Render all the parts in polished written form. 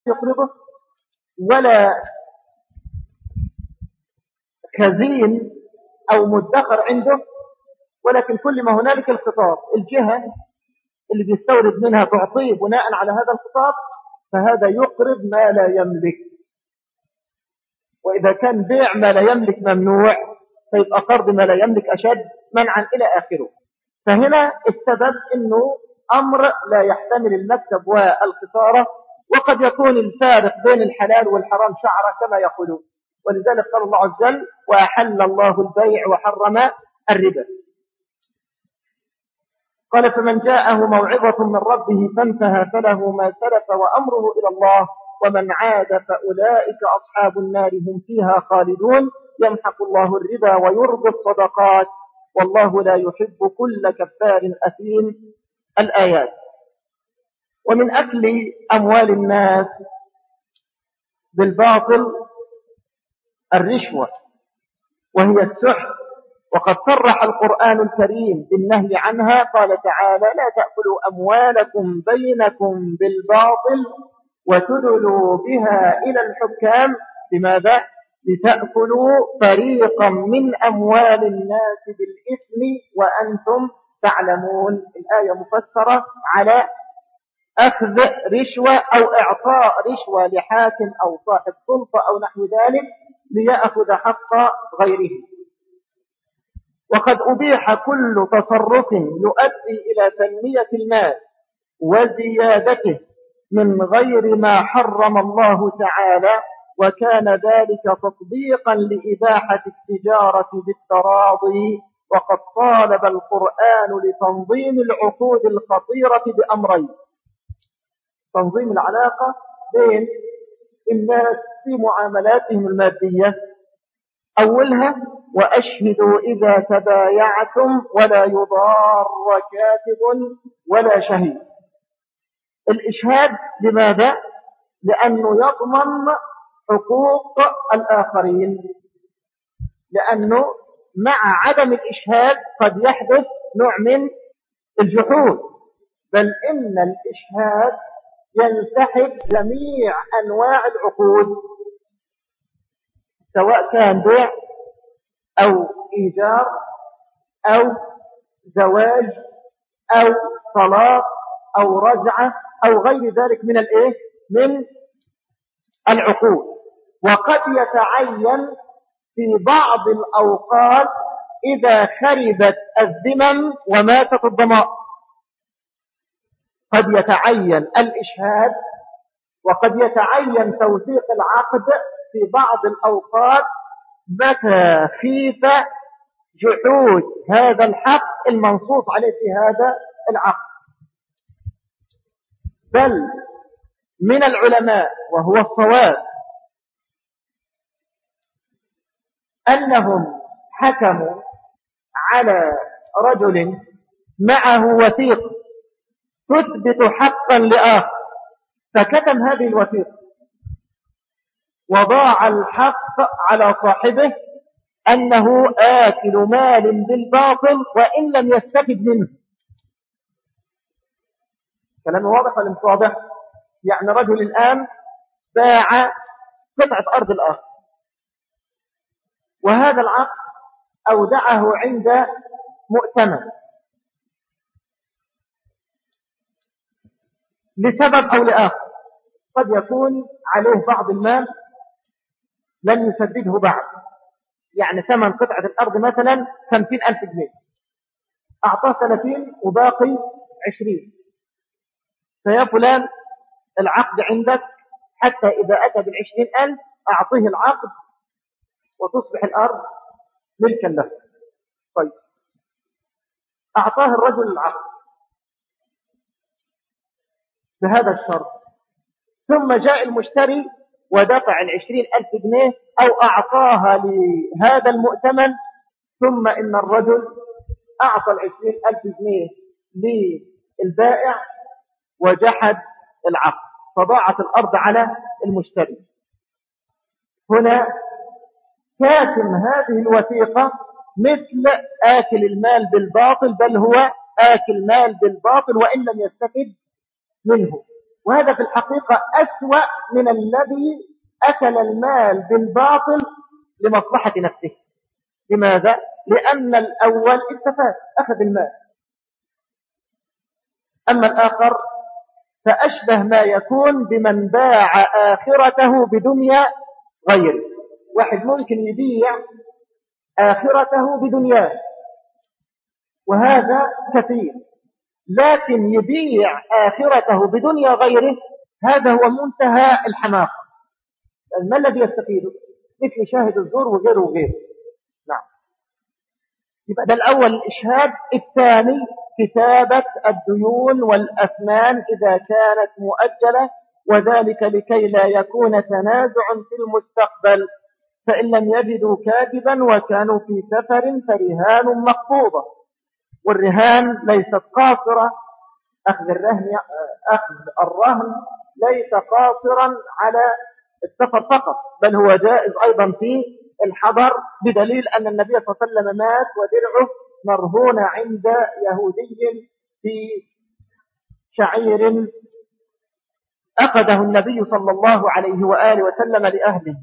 يقرضه ولا خزين أو مدخر عنده، ولكن كل ما هنالك الخطاب الجهة اللي بيستورد منها تعطيه بناء على هذا الخطاب، فهذا يقرض ما لا يملك. وإذا كان بيع ما لا يملك ممنوع، فيبقى قرض ما لا يملك أشد منعا إلى آخره. فهنا السبب أنه أمر لا يحتمل المكسب والخسارة، وقد يكون الفارق بين الحلال والحرام شعرة كما يقولون. ولذلك قال الله عز وجل: وأحل الله البيع وحرم الربا. قال: فمن جاءه موعظة من ربه فانتهى فله ما سلف وأمره إلى الله ومن عاد فأولئك أصحاب النار هم فيها خالدون يمحق الله الربا ويربي الصدقات والله لا يحب كل كفار أثيم. الآيات. ومن أكل أموال الناس بالباطل الرشوة وهي السحت، وقد صرح القرآن الكريم بالنهي عنها. قال تعالى: لا تأكلوا أموالكم بينكم بالباطل وتدلوا بها إلى الحكام. لماذا؟ لتأكلوا فريقا من أموال الناس بالإثم وأنتم تعلمون. الآية مفسرة على أخذ رشوة أو إعطاء رشوة لحاكم أو صاحب سلطة أو نحو ذلك ليأخذ حق غيره. وقد أبيح كل تصرف يؤدي إلى تنمية المال وزيادته من غير ما حرم الله تعالى، وكان ذلك تطبيقا لإباحة التجارة بالتراضي. وقد طالب القرآن لتنظيم العقود الخطيرة بأمرين: تنظيم العلاقة بين الناس في معاملاتهم المادية، أولها: وأشهدوا إذا تبايعتم ولا يضار كاتب ولا شهيد. الإشهاد لماذا؟ لأنه يضمن حقوق الآخرين، لأنه مع عدم الإشهاد قد يحدث نوع من الجحود، بل إن الإشهاد ينسحب جميع أنواع العقود، سواء كان بيع أو إيجار أو زواج أو طلاق أو رجعة أو غير ذلك من العقود. وقد يتعين في بعض الأوقات إذا خربت الذمم وماتت الضمائر، قد يتعين الإشهاد وقد يتعين توثيق العقد في بعض الأوقات متى خيف جحود هذا الحق المنصوص عليه في هذا العقد. بل من العلماء وهو الصواب أنهم حكموا على رجل معه وثيقة تثبت حقا لآخر، فكتم هذه الوثيقة وضاع الحق على صاحبه أنه آكل مال بالباطل وإن لم يستفد منه. كلام واضح ولا مش واضح؟ يعني رجل الآن باع قطعة أرض الآخر، وهذا العقد أودعه عند مؤتمن لسبب أو لآخر، قد يكون عليه بعض المال لم يسدده بعد، يعني ثمن قطعة الأرض مثلا 50,000 جنيه، أعطاه 30 وباقي 20. فيا فلان العقد عندك حتى إذا أتى ب20,000 أعطيه العقد وتصبح الأرض ملكا له. طيب، أعطاه الرجل العقد بهذا الشرط، ثم جاء المشتري ودفع 20,000 جنيه أو أعطاها لهذا المؤتمن، ثم إن الرجل أعطى 20,000 جنيه للبائع وجحد العقد، فضاعت الأرض على المشتري. هنا كاتم هذه الوثيقة مثل آكل المال بالباطل، بل هو آكل مال بالباطل وإن لم يستفد منه. وهذا في الحقيقة أسوأ من الذي أكل المال بالباطل لمصلحة نفسه. لماذا؟ لأن الأول استفاد أخذ المال، أما الآخر فأشبه ما يكون بمن باع آخرته بدنيا غيره. واحد ممكن يبيع آخرته بدنياه، وهذا كثير، لكن يبيع آخرته بدنيا غيره هذا هو منتهى الحماقة. ما الذي يستفيده؟ مثل شاهد الزور وغيره وغيره. نعم. يبقى ده الأول الإشهاد. الثاني كتابة الديون والأثمان إذا كانت مؤجلة، وذلك لكي لا يكون تنازع في المستقبل، فإن لم يجدوا كاتبا وكانوا في سفر فرهان مقبوضة. والرهان ليست قاصرة، أخذ الرهن ليس قاصرا على السفر فقط، بل هو جائز أيضا في الحضر، بدليل أن النبي صلى الله عليه وسلم مات ودرعه مرهون عند يهودي في شعير أخذه النبي صلى الله عليه وآله وسلم لأهله.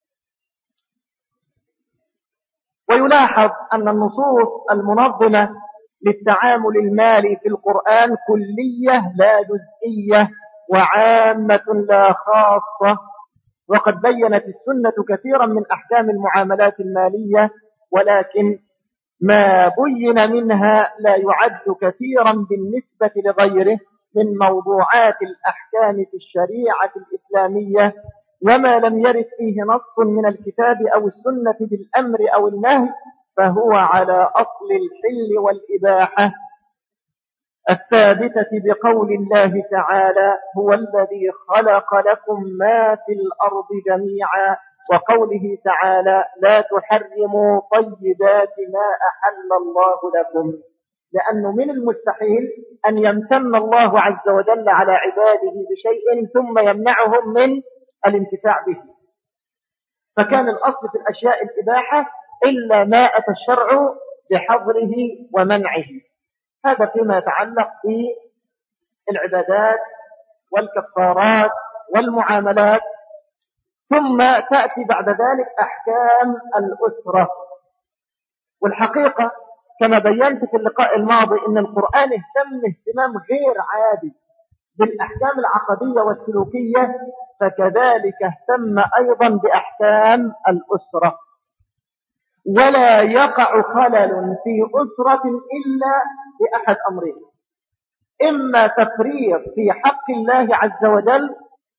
ويلاحظ أن النصوص المنظمة للتعامل المالي في القرآن كلية لا جزئية، وعامة لا خاصة، وقد بينت السنة كثيرا من أحكام المعاملات المالية، ولكن ما بين منها لا يعد كثيرا بالنسبة لغيره من موضوعات الأحكام في الشريعة الإسلامية، وما لم يرد فيه نص من الكتاب أو السنة بالأمر أو النهي فهو على أصل الحل والإباحة الثابتة بقول الله تعالى: هو الذي خلق لكم ما في الأرض جميعا، وقوله تعالى: لا تحرموا طيبات ما أحل الله لكم. لأنه من المستحيل أن يمتن الله عز وجل على عباده بشيء ثم يمنعهم من الانتفاع به، فكان الأصل في الأشياء الإباحة إلا ما أتى الشرع بحظره ومنعه. هذا فيما يتعلق بالعبادات والكفارات والمعاملات. ثم تأتي بعد ذلك أحكام الأسرة. والحقيقة كما بينت في اللقاء الماضي أن القرآن اهتم اهتمام غير عادي بالأحكام العقدية والسلوكية، فكذلك اهتم أيضا بأحكام الأسرة. ولا يقع خلل في أسرة إلا بأحد أمرين: إما تفريط في حق الله عز وجل،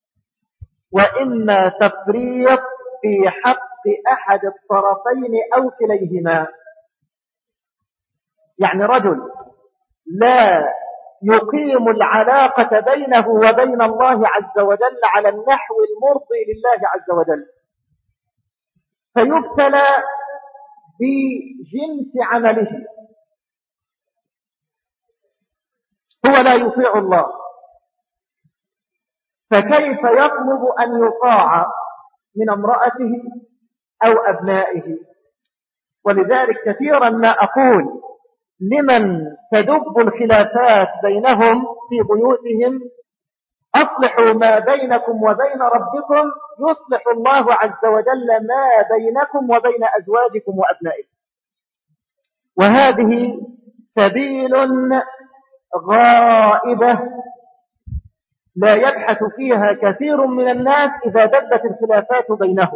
وإما تفريط في حق أحد الطرفين أو كليهما. يعني رجل لا يقيم العلاقة بينه وبين الله عز وجل على النحو المرضي لله عز وجل، فيبتلى بجنس عمله، هو لا يطيع الله، فكيف يطلب أن يطاع من امرأته أو أبنائه؟ ولذلك كثيرا ما أقول لمن تدب الخلافات بينهم في بيوتهم: أصلحوا ما بينكم وبين ربكم يصلح الله عز وجل ما بينكم وبين أزواجكم وأبنائكم. وهذه سبيل غائبة لا يبحث فيها كثير من الناس إذا دبت الخلافات بينهم.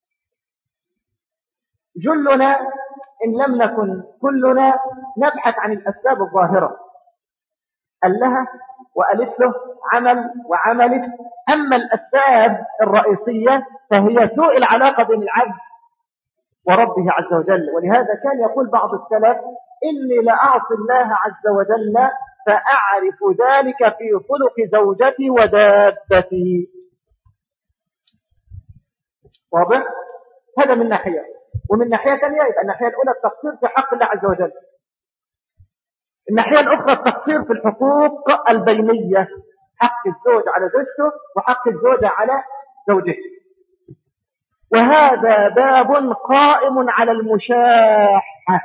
جلنا إن لم نكن كلنا نبحث عن الأسباب الظاهرة، قال لها وألف له عمل وعمله. أما الأسباب الرئيسية فهي سوء العلاقة بين العبد وربه عز وجل. ولهذا كان يقول بعض السلف: إني لأعصي الله عز وجل فأعرف ذلك في خلق زوجتي ودابتي. واضح؟ هذا من ناحية. ومن ناحية ثانية يبقى الناحية الأولى التقصير في حق الله عز وجل، الناحية الأخرى التقصير في الحقوق البينية، حق الزوج على زوجته وحق الزوجة على زوجته. وهذا باب قائم على المشاحة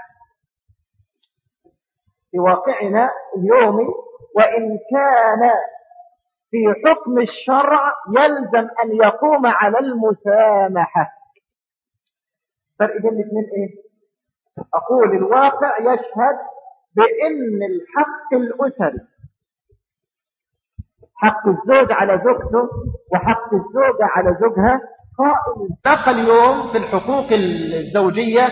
في واقعنا اليومي، وإن كان في حكم الشرع يلزم أن يقوم على المسامحة. فرق بين الاثنين ايه؟ أقول الواقع يشهد بأن الحق الأسري، حق الزوج على زوجته وحق الزوجة على زوجها قائم. بقى اليوم في الحقوق الزوجية